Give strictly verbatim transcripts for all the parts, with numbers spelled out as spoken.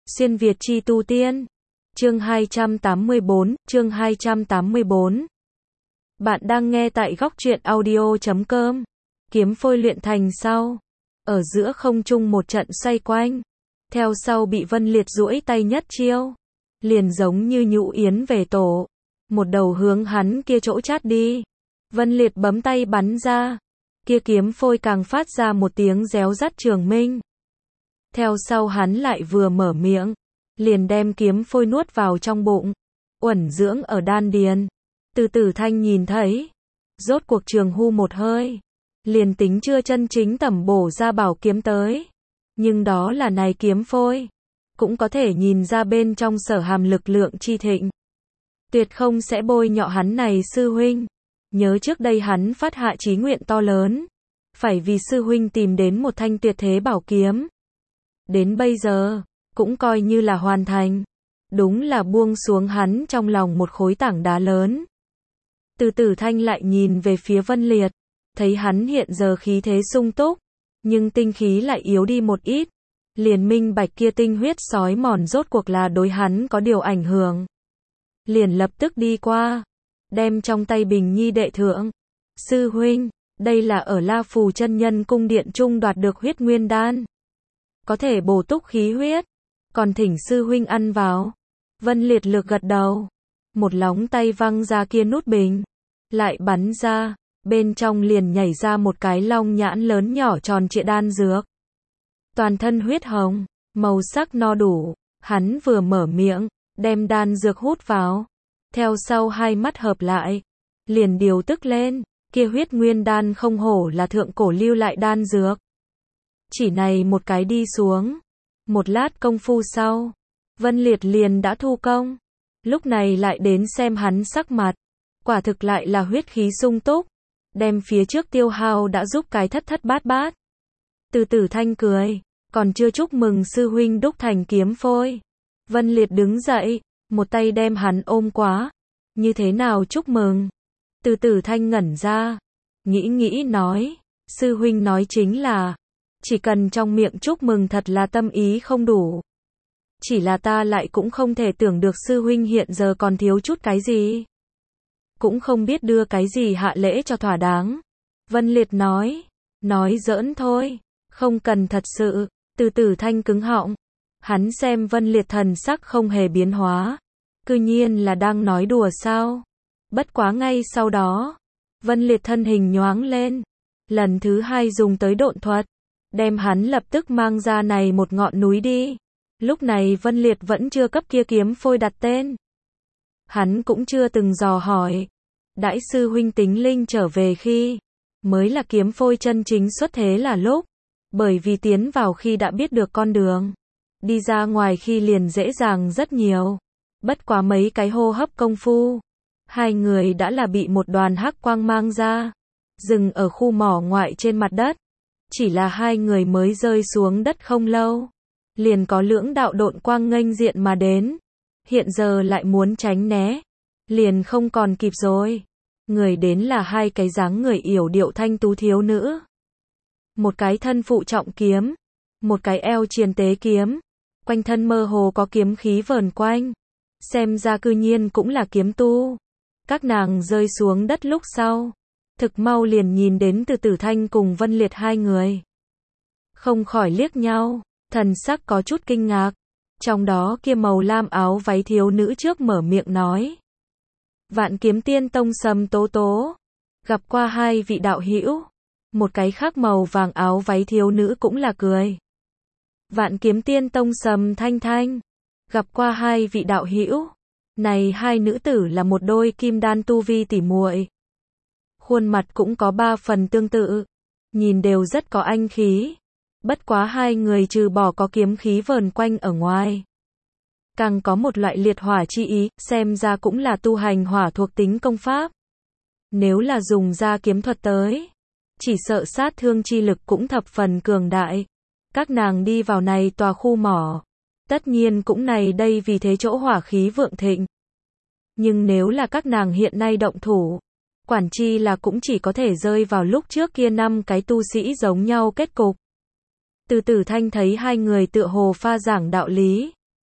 Xuyên Việt chi tu tiên. Chương hai trăm tám mươi bốn, chương hai trăm tám mươi bốn. Bạn đang nghe tại góc truyện audio chấm com. Kiếm phôi luyện thành sau. Ở giữa không trung một trận xoay quanh. Theo sau bị Vân Liệt duỗi tay nhất chiêu. Liền giống như nhũ yến về tổ. Một đầu hướng hắn kia chỗ chát đi. Vân Liệt bấm tay bắn ra. Kia kiếm phôi càng phát ra một tiếng réo rắt trường minh. Theo sau hắn lại vừa mở miệng, liền đem kiếm phôi nuốt vào trong bụng, uẩn dưỡng ở đan điền. Từ Tử Thanh nhìn thấy, rốt cuộc trường hu một hơi, liền tính chưa chân chính tẩm bổ ra bảo kiếm tới, nhưng đó là này kiếm phôi, cũng có thể nhìn ra bên trong sở hàm lực lượng chi thịnh. Tuyệt không sẽ bôi nhọ hắn này sư huynh. Nhớ trước đây hắn phát hạ chí nguyện to lớn, phải vì sư huynh tìm đến một thanh tuyệt thế bảo kiếm. Đến bây giờ, cũng coi như là hoàn thành. Đúng là buông xuống hắn trong lòng một khối tảng đá lớn. Từ Tử Thanh lại nhìn về phía Vân Liệt, thấy hắn hiện giờ khí thế sung túc, nhưng tinh khí lại yếu đi một ít. Liền minh bạch kia tinh huyết sói mòn rốt cuộc là đối hắn có điều ảnh hưởng. Liền lập tức đi qua, đem trong tay bình nhi đệ thượng. Sư huynh, đây là ở La Phù chân nhân cung điện trung đoạt được huyết nguyên đan. Có thể bổ túc khí huyết, còn thỉnh sư huynh ăn vào. Vân Liệt lược gật đầu, một lóng tay văng ra kia nút bình, lại bắn ra, bên trong liền nhảy ra một cái long nhãn lớn nhỏ tròn trịa đan dược. Toàn thân huyết hồng, màu sắc no đủ, hắn vừa mở miệng, đem đan dược hút vào, theo sau hai mắt hợp lại, liền điều tức lên, kia huyết nguyên đan không hổ là thượng cổ lưu lại đan dược. Chỉ này một cái đi xuống, một lát công phu sau, Vân Liệt liền đã thu công, lúc này lại đến xem hắn sắc mặt, quả thực lại là huyết khí sung túc, đem phía trước tiêu hao đã giúp cái thất thất bát bát. Từ Tử Thanh cười, còn chưa chúc mừng sư huynh đúc thành kiếm phôi. Vân Liệt đứng dậy, một tay đem hắn ôm quá, như thế nào chúc mừng? Từ Tử Thanh ngẩn ra, nghĩ nghĩ nói, sư huynh nói chính là, chỉ cần trong miệng chúc mừng thật là tâm ý không đủ. Chỉ là ta lại cũng không thể tưởng được sư huynh hiện giờ còn thiếu chút cái gì. Cũng không biết đưa cái gì hạ lễ cho thỏa đáng. Vân Liệt nói, nói giỡn thôi, không cần thật sự. Từ Tử Thanh cứng họng, hắn xem Vân Liệt thần sắc không hề biến hóa, cư nhiên là đang nói đùa sao. Bất quá ngay sau đó, Vân Liệt thân hình nhoáng lên, lần thứ hai dùng tới độn thuật, đem hắn lập tức mang ra này một ngọn núi đi. Lúc này Vân Liệt vẫn chưa cấp kia kiếm phôi đặt tên. Hắn cũng chưa từng dò hỏi. Đãi sư huynh tính linh trở về khi, mới là kiếm phôi chân chính xuất thế là lúc. Bởi vì tiến vào khi đã biết được con đường, đi ra ngoài khi liền dễ dàng rất nhiều. Bất quá mấy cái hô hấp công phu, hai người đã là bị một đoàn hắc quang mang ra, dừng ở khu mỏ ngoại trên mặt đất. Chỉ là hai người mới rơi xuống đất không lâu, liền có lưỡng đạo độn quang nghênh diện mà đến. Hiện giờ lại muốn tránh né, liền không còn kịp rồi. Người đến là hai cái dáng người yểu điệu thanh tú thiếu nữ. Một cái thân phụ trọng kiếm, một cái eo triền tế kiếm, quanh thân mơ hồ có kiếm khí vờn quanh. Xem ra cư nhiên cũng là kiếm tu. Các nàng rơi xuống đất lúc sau, thực mau liền nhìn đến Từ Tử Thanh cùng Vân Liệt hai người. Không khỏi liếc nhau, thần sắc có chút kinh ngạc. Trong đó kia màu lam áo váy thiếu nữ trước mở miệng nói. Vạn Kiếm Tiên Tông Sầm Tố Tố, gặp qua hai vị đạo hữu. Một cái khác màu vàng áo váy thiếu nữ cũng là cười. Vạn Kiếm Tiên Tông Sầm Thanh Thanh, gặp qua hai vị đạo hữu. Này hai nữ tử là một đôi kim đan tu vi tỉ muội. Khuôn mặt cũng có ba phần tương tự, nhìn đều rất có anh khí. Bất quá hai người trừ bỏ có kiếm khí vờn quanh ở ngoài, càng có một loại liệt hỏa chi ý, xem ra cũng là tu hành hỏa thuộc tính công pháp. Nếu là dùng ra kiếm thuật tới, chỉ sợ sát thương chi lực cũng thập phần cường đại. Các nàng đi vào này tòa khu mỏ, tất nhiên cũng này đây vì thế chỗ hỏa khí vượng thịnh. Nhưng nếu là các nàng hiện nay động thủ, quản chi là cũng chỉ có thể rơi vào lúc trước kia năm cái tu sĩ giống nhau kết cục. Từ Tử Thanh thấy hai người tựa hồ pha giảng đạo lý,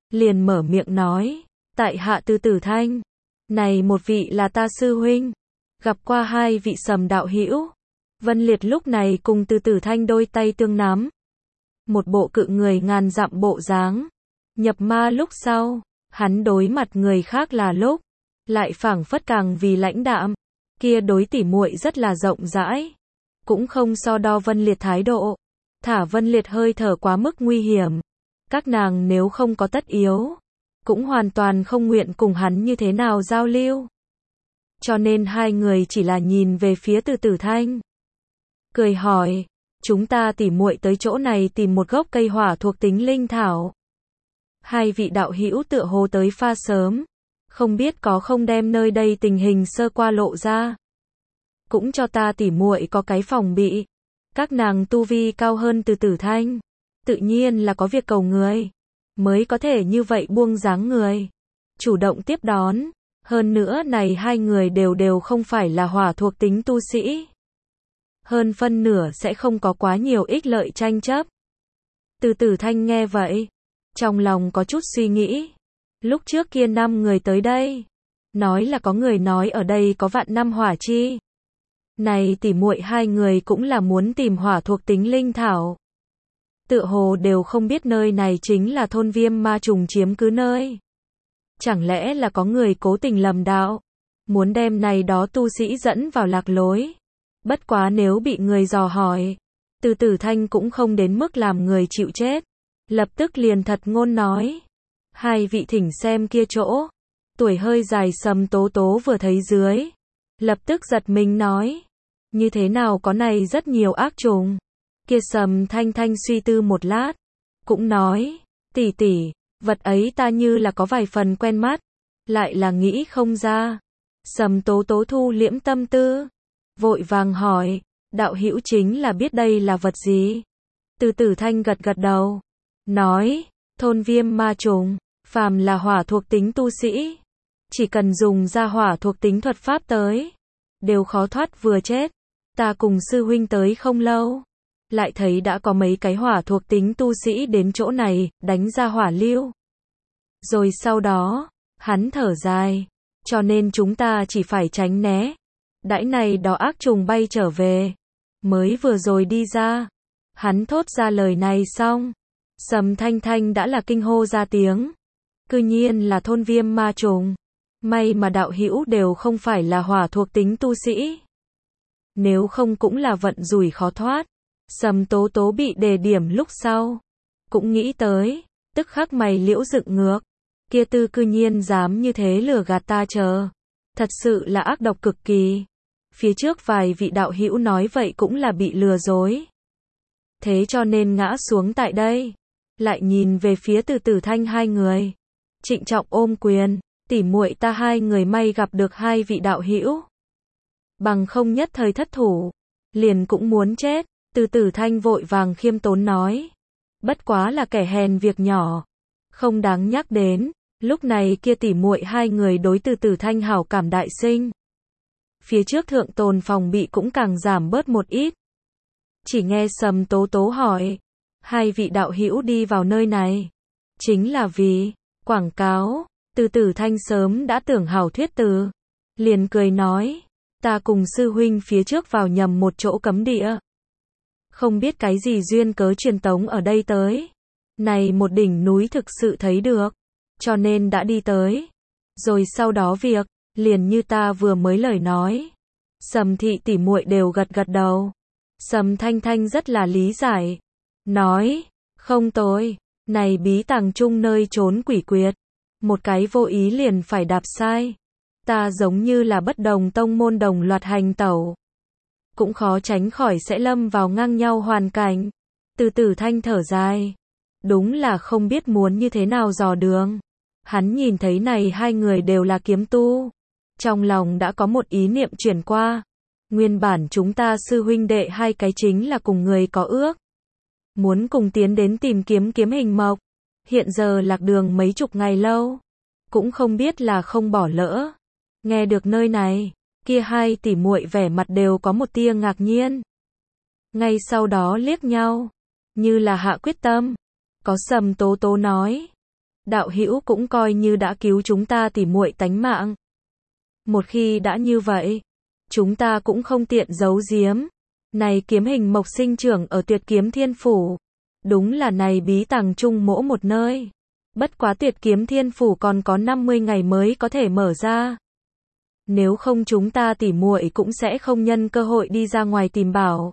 liền mở miệng nói, tại hạ Từ Tử Thanh, này một vị là ta sư huynh. Gặp qua hai vị Sầm đạo hữu. Vân Liệt lúc này cùng Từ Tử Thanh đôi tay tương nắm, một bộ cự người ngàn dặm bộ dáng. Nhập ma lúc sau, hắn đối mặt người khác là lúc, lại phảng phất càng vì lãnh đạm, kia đối tỉ muội rất là rộng rãi, cũng không so đo Vân Liệt thái độ, thả Vân Liệt hơi thở quá mức nguy hiểm, các nàng nếu không có tất yếu, cũng hoàn toàn không nguyện cùng hắn như thế nào giao lưu. Cho nên hai người chỉ là nhìn về phía Từ Tử Thanh, cười hỏi, chúng ta tỉ muội tới chỗ này tìm một gốc cây hỏa thuộc tính linh thảo. Hai vị đạo hữu tựa hồ tới pha sớm, không biết có không đem nơi đây tình hình sơ qua lộ ra. Cũng cho ta tỉ muội có cái phòng bị. Các nàng tu vi cao hơn Từ Tử Thanh, tự nhiên là có việc cầu người, mới có thể như vậy buông dáng người, chủ động tiếp đón. Hơn nữa này hai người đều đều không phải là hỏa thuộc tính tu sĩ. Hơn phân nửa sẽ không có quá nhiều ích lợi tranh chấp. Từ Tử Thanh nghe vậy, trong lòng có chút suy nghĩ. Lúc trước kia năm người tới đây, nói là có người nói ở đây có vạn năm hỏa chi. Này tỉ muội hai người cũng là muốn tìm hỏa thuộc tính linh thảo. Tựa hồ đều không biết nơi này chính là thôn Viêm Ma trùng chiếm cứ nơi. Chẳng lẽ là có người cố tình lầm đạo, muốn đem này đó tu sĩ dẫn vào lạc lối. Bất quá nếu bị người dò hỏi, Từ Tử Thanh cũng không đến mức làm người chịu chết, lập tức liền thật ngôn nói. Hai vị thỉnh xem kia chỗ. Tuổi hơi dài Sầm Tố Tố vừa thấy dưới, lập tức giật mình nói, như thế nào có này rất nhiều ác trùng. Kia Sầm Thanh Thanh suy tư một lát, cũng nói, tỷ tỷ, vật ấy ta như là có vài phần quen mắt, lại là nghĩ không ra. Sầm Tố Tố thu liễm tâm tư, vội vàng hỏi, đạo hữu chính là biết đây là vật gì? Từ Tử Thanh gật gật đầu, nói, thôn Viêm Ma trùng, phàm là hỏa thuộc tính tu sĩ, chỉ cần dùng ra hỏa thuộc tính thuật pháp tới, đều khó thoát vừa chết. Ta cùng sư huynh tới không lâu, lại thấy đã có mấy cái hỏa thuộc tính tu sĩ đến chỗ này, đánh ra hỏa lưu. Rồi sau đó, hắn thở dài, cho nên chúng ta chỉ phải tránh né. Đãi này đó ác trùng bay trở về, mới vừa rồi đi ra. Hắn thốt ra lời này xong, Sầm Thanh Thanh đã là kinh hô ra tiếng. Cư nhiên là thôn Viêm Ma trùng. May mà đạo hữu đều không phải là hỏa thuộc tính tu sĩ. Nếu không cũng là vận rủi khó thoát. Sầm Tố Tố bị đề điểm lúc sau, cũng nghĩ tới, tức khắc mày liễu dựng ngược. Kia tư cư nhiên dám như thế lừa gạt ta chờ. Thật sự là ác độc cực kỳ. Phía trước vài vị đạo hữu nói vậy cũng là bị lừa dối. Thế cho nên ngã xuống tại đây. Lại nhìn về phía Từ Tử Thanh hai người. Trịnh trọng ôm quyền, tỉ muội ta hai người may gặp được hai vị đạo hữu. Bằng không nhất thời thất thủ, liền cũng muốn chết. Từ Tử Thanh vội vàng khiêm tốn nói. Bất quá là kẻ hèn việc nhỏ, không đáng nhắc đến. Lúc này kia tỉ muội hai người đối Từ Tử Thanh hảo cảm đại sinh. Phía trước thượng tồn phòng bị cũng càng giảm bớt một ít. Chỉ nghe Sầm Tố Tố hỏi, hai vị đạo hữu đi vào nơi này, chính là vì quảng cáo. Từ Tử Thanh sớm đã tưởng hảo thuyết từ, liền cười nói, ta cùng sư huynh phía trước vào nhầm một chỗ cấm địa. Không biết cái gì duyên cớ truyền tống ở đây tới. Này một đỉnh núi thực sự thấy được, cho nên đã đi tới. Rồi sau đó việc, liền như ta vừa mới lời nói. Sầm thị tỉ muội đều gật gật đầu. Sầm Thanh Thanh rất là lý giải, nói, không tồi, này bí tàng chung nơi trốn quỷ quyệt, một cái vô ý liền phải đạp sai. Ta giống như là bất đồng tông môn đồng loạt hành tẩu, cũng khó tránh khỏi sẽ lâm vào ngang nhau hoàn cảnh. Từ Tử Thanh thở dài, đúng là không biết muốn như thế nào dò đường. Hắn nhìn thấy này hai người đều là kiếm tu, trong lòng đã có một ý niệm chuyển qua. Nguyên bản chúng ta sư huynh đệ hai cái chính là cùng người có ước, muốn cùng tiến đến tìm kiếm kiếm hình mộc. Hiện giờ lạc đường mấy chục ngày lâu, cũng không biết là không bỏ lỡ. Nghe được nơi này, kia hai tỷ muội vẻ mặt đều có một tia ngạc nhiên. Ngay sau đó liếc nhau, như là hạ quyết tâm. Có Sầm Tố Tố nói, đạo hữu cũng coi như đã cứu chúng ta tỉ muội tánh mạng. Một khi đã như vậy, chúng ta cũng không tiện giấu giếm. Này kiếm hình mộc sinh trưởng ở Tuyệt Kiếm Thiên Phủ, đúng là này bí tàng chung mỗ một nơi. Bất quá Tuyệt Kiếm Thiên Phủ còn có năm mươi ngày mới có thể mở ra. Nếu không chúng ta tỉ muội cũng sẽ không nhân cơ hội đi ra ngoài tìm bảo.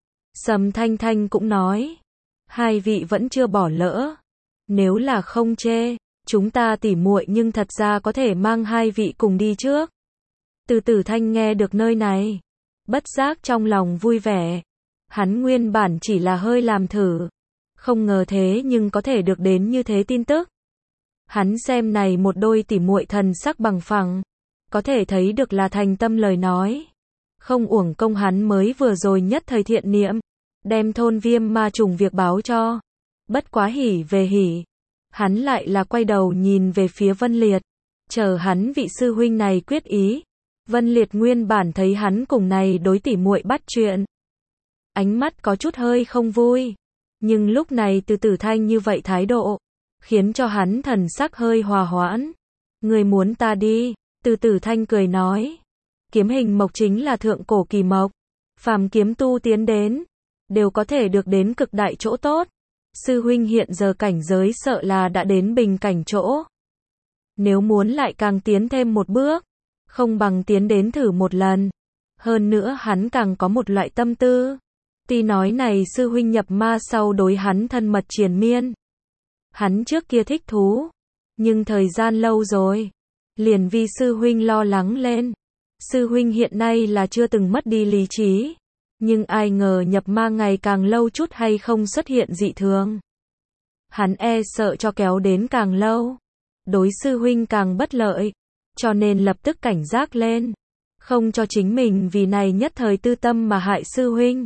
Sầm Thanh Thanh cũng nói, hai vị vẫn chưa bỏ lỡ. Nếu là không chê, chúng ta tỉ muội nhưng thật ra có thể mang hai vị cùng đi trước. Từ Tử Thanh nghe được nơi này, bất giác trong lòng vui vẻ. Hắn nguyên bản chỉ là hơi làm thử, không ngờ thế nhưng có thể được đến như thế tin tức. Hắn xem này một đôi tỉ muội thần sắc bằng phẳng, có thể thấy được là thành tâm lời nói. Không uổng công hắn mới vừa rồi nhất thời thiện niệm, đem thôn viêm ma trùng việc báo cho. Bất quá hỉ về hỉ, hắn lại là quay đầu nhìn về phía Vân Liệt, chờ hắn vị sư huynh này quyết ý. Vân Liệt nguyên bản thấy hắn cùng này đối tỉ muội bắt chuyện, ánh mắt có chút hơi không vui, nhưng lúc này Từ Tử Thanh như vậy thái độ, khiến cho hắn thần sắc hơi hòa hoãn. Người muốn ta đi, Từ Tử Thanh cười nói, kiếm hình mộc chính là thượng cổ kỳ mộc, phàm kiếm tu tiến đến, đều có thể được đến cực đại chỗ tốt. Sư huynh hiện giờ cảnh giới sợ là đã đến bình cảnh chỗ. Nếu muốn lại càng tiến thêm một bước, không bằng tiến đến thử một lần. Hơn nữa hắn càng có một loại tâm tư. Tuy nói này sư huynh nhập ma sau đối hắn thân mật triền miên. Hắn trước kia thích thú, nhưng thời gian lâu rồi, liền vì sư huynh lo lắng lên. Sư huynh hiện nay là chưa từng mất đi lý trí, nhưng ai ngờ nhập ma ngày càng lâu chút hay không xuất hiện dị thường. Hắn e sợ cho kéo đến càng lâu, đối sư huynh càng bất lợi, cho nên lập tức cảnh giác lên, không cho chính mình vì này nhất thời tư tâm mà hại sư huynh.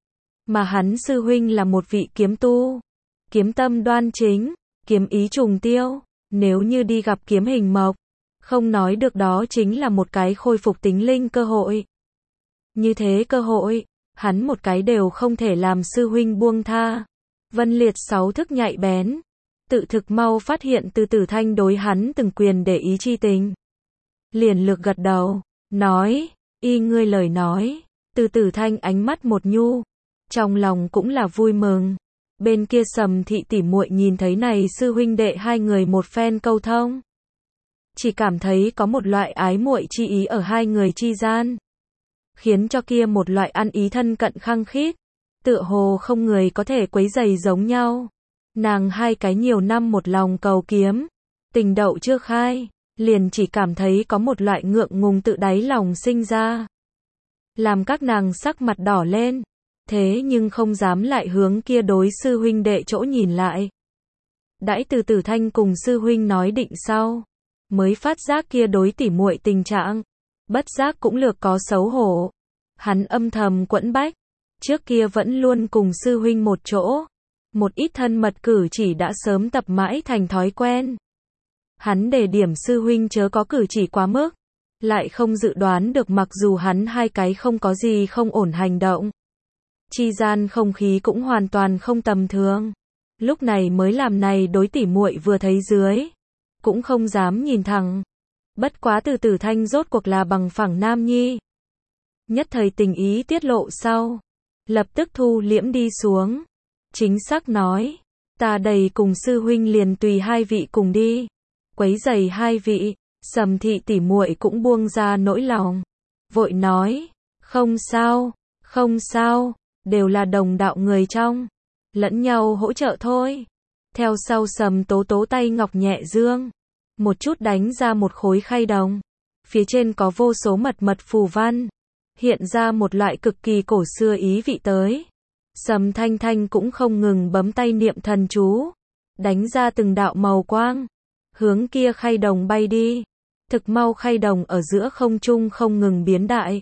Mà hắn sư huynh là một vị kiếm tu, kiếm tâm đoan chính, kiếm ý trùng tiêu, nếu như đi gặp kiếm hình mộc, không nói được đó chính là một cái khôi phục tính linh cơ hội. Như thế cơ hội, hắn một cái đều không thể làm sư huynh buông tha. Vân Liệt sáu thức nhạy bén, tự thực mau phát hiện Từ Tử Thanh đối hắn từng quyền để ý chi tình. Liền lược gật đầu, nói, y ngươi lời nói. Từ Tử Thanh ánh mắt một nhu, trong lòng cũng là vui mừng. Bên kia Sầm thị tỉ muội nhìn thấy này sư huynh đệ hai người một phen câu thông, chỉ cảm thấy có một loại ái muội chi ý ở hai người chi gian, khiến cho kia một loại ăn ý thân cận khăng khít, tựa hồ không người có thể quấy rầy giống nhau. Nàng hai cái nhiều năm một lòng cầu kiếm, tình đậu chưa khai, liền chỉ cảm thấy có một loại ngượng ngùng tự đáy lòng sinh ra, làm các nàng sắc mặt đỏ lên, thế nhưng không dám lại hướng kia đối sư huynh đệ chỗ nhìn lại. Đãi Từ Tử Thanh cùng sư huynh nói định sau, mới phát giác kia đối tỉ muội tình trạng, bất giác cũng lược có xấu hổ. Hắn âm thầm quẫn bách, trước kia vẫn luôn cùng sư huynh một chỗ, một ít thân mật cử chỉ đã sớm tập mãi thành thói quen. Hắn đề điểm sư huynh chớ có cử chỉ quá mức, lại không dự đoán được mặc dù hắn hai cái không có gì không ổn hành động, chi gian không khí cũng hoàn toàn không tầm thường. Lúc này mới làm này đối tỉ muội vừa thấy dưới, cũng không dám nhìn thẳng. Bất quá Từ Tử Thanh rốt cuộc là bằng phẳng nam nhi, nhất thời tình ý tiết lộ sau, lập tức thu liễm đi xuống, chính xác nói, ta đầy cùng sư huynh liền tùy hai vị cùng đi, quấy giày hai vị. Sầm thị tỉ muội cũng buông ra nỗi lòng, vội nói, không sao, không sao, đều là đồng đạo người trong, lẫn nhau hỗ trợ thôi. Theo sau Sầm Tố Tố tay ngọc nhẹ dương, một chút đánh ra một khối khay đồng, phía trên có vô số mật mật phù văn, hiện ra một loại cực kỳ cổ xưa ý vị tới. Sầm Thanh Thanh cũng không ngừng bấm tay niệm thần chú, đánh ra từng đạo màu quang, hướng kia khay đồng bay đi. Thực mau khay đồng ở giữa không trung không ngừng biến đại,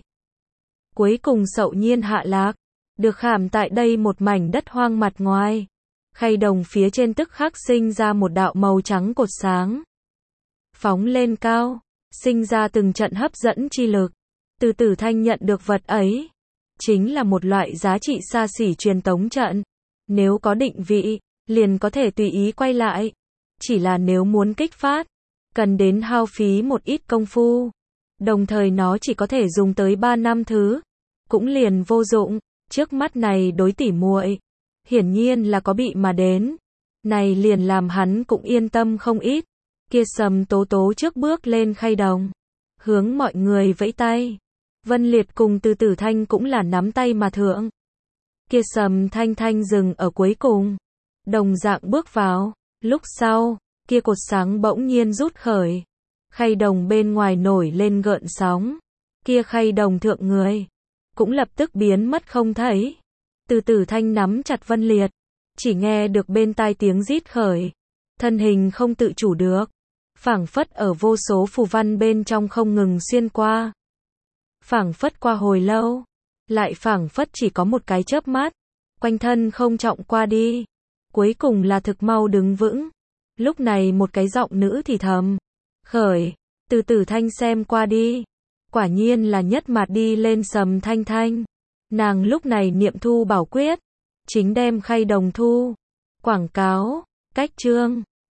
cuối cùng sậu nhiên hạ lạc, được khảm tại đây một mảnh đất hoang mặt ngoài. Khay đồng phía trên tức khắc sinh ra một đạo màu trắng cột sáng, phóng lên cao, sinh ra từng trận hấp dẫn chi lực. Từ Tử Thanh nhận được vật ấy, chính là một loại giá trị xa xỉ truyền tống trận, nếu có định vị, liền có thể tùy ý quay lại. chỉ là nếu muốn kích phát, cần đến hao phí một ít công phu. Đồng thời nó chỉ có thể dùng tới ba năm thứ, cũng liền vô dụng. Trước mắt này đối tỉ muội, hiển nhiên là có bị mà đến. Này liền làm hắn cũng yên tâm không ít. Kia Sầm Tố Tố trước bước lên khay đồng, hướng mọi người vẫy tay. Vân Liệt cùng Từ Tử Thanh cũng là nắm tay mà thượng. Kia Sầm Thanh Thanh dừng ở cuối cùng, đồng dạng bước vào. Lúc sau, kia cột sáng bỗng nhiên rút khởi. Khay đồng bên ngoài nổi lên gợn sóng. Kia khay đồng thượng người cũng lập tức biến mất không thấy. Từ Tử Thanh nắm chặt Vân Liệt, chỉ nghe được bên tai tiếng rít khởi, thân hình không tự chủ được, phảng phất ở vô số phù văn bên trong không ngừng xuyên qua. Phảng phất qua hồi lâu, lại phảng phất chỉ có một cái chớp mắt, quanh thân không trọng qua đi, cuối cùng là thực mau đứng vững. Lúc này một cái giọng nữ thì thầm khởi, Từ Tử Thanh xem qua đi, quả nhiên là nhất mặt đi lên Sầm Thanh Thanh. Nàng lúc này niệm thu bảo quyết, chính đem khay đồng thu. Quảng cáo, cách chương